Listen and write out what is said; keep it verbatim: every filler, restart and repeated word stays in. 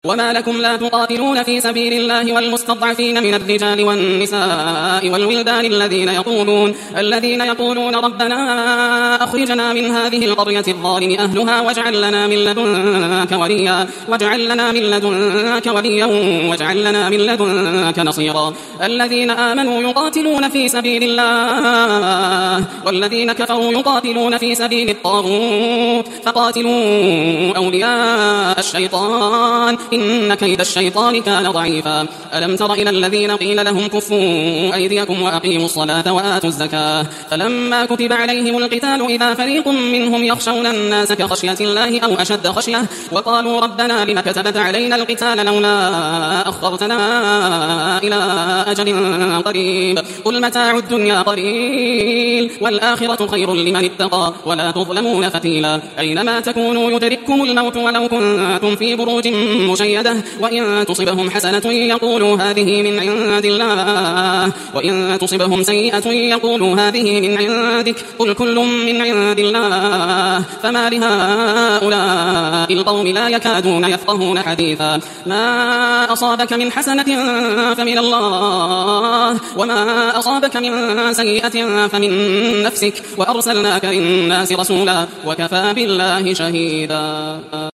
وما لكم لا تقاتلون في سبيل الله والمستضعفين من الرجال والنساء والولدان الذين يقولون الذين يقولون ربنا أخرجنا من هذه القرية الظالم أهلها واجعل لنا من لدنك وليا واجعل لنا من لدنك وليا واجعل لنا من لدنك نصيرا. الذين آمنوا يقاتلون في سبيل الله والذين كفروا يقاتلون في سبيل الطاغوت فقاتلوا أولياء الشيطان إن كيد الشيطان كان ضعيفا. ألم تر إلى الذين قيل لهم كفوا أيديكم وأقيموا الصلاة وآتوا الزكاة فلما كتب عليهم القتال إذا فريق منهم يخشون الناس كخشية الله أو أشد خشية وقالوا ربنا لم كتبت علينا القتال لولا أخرتنا إلى أجل قريب قل متاع الدنيا قليل والآخرة خير لمن اتقى ولا تظلمون فتيلا. أينما تكونوا يدرككم الموت ولو كنتم في بروج مشيدة وإن تصبهم حسنة يقولوا هذه من عند الله وإن تصبهم سيئة يقولوا هذه من عندك قل كل من عند الله فما لهؤلاء القوم لا يكادون يفقهون حديثا. ما أصابك من حسنة فمن الله وما أصابك من سيئة فمن نفسك وأرسلناك للناس رسولا وكفى بالله شهيدا.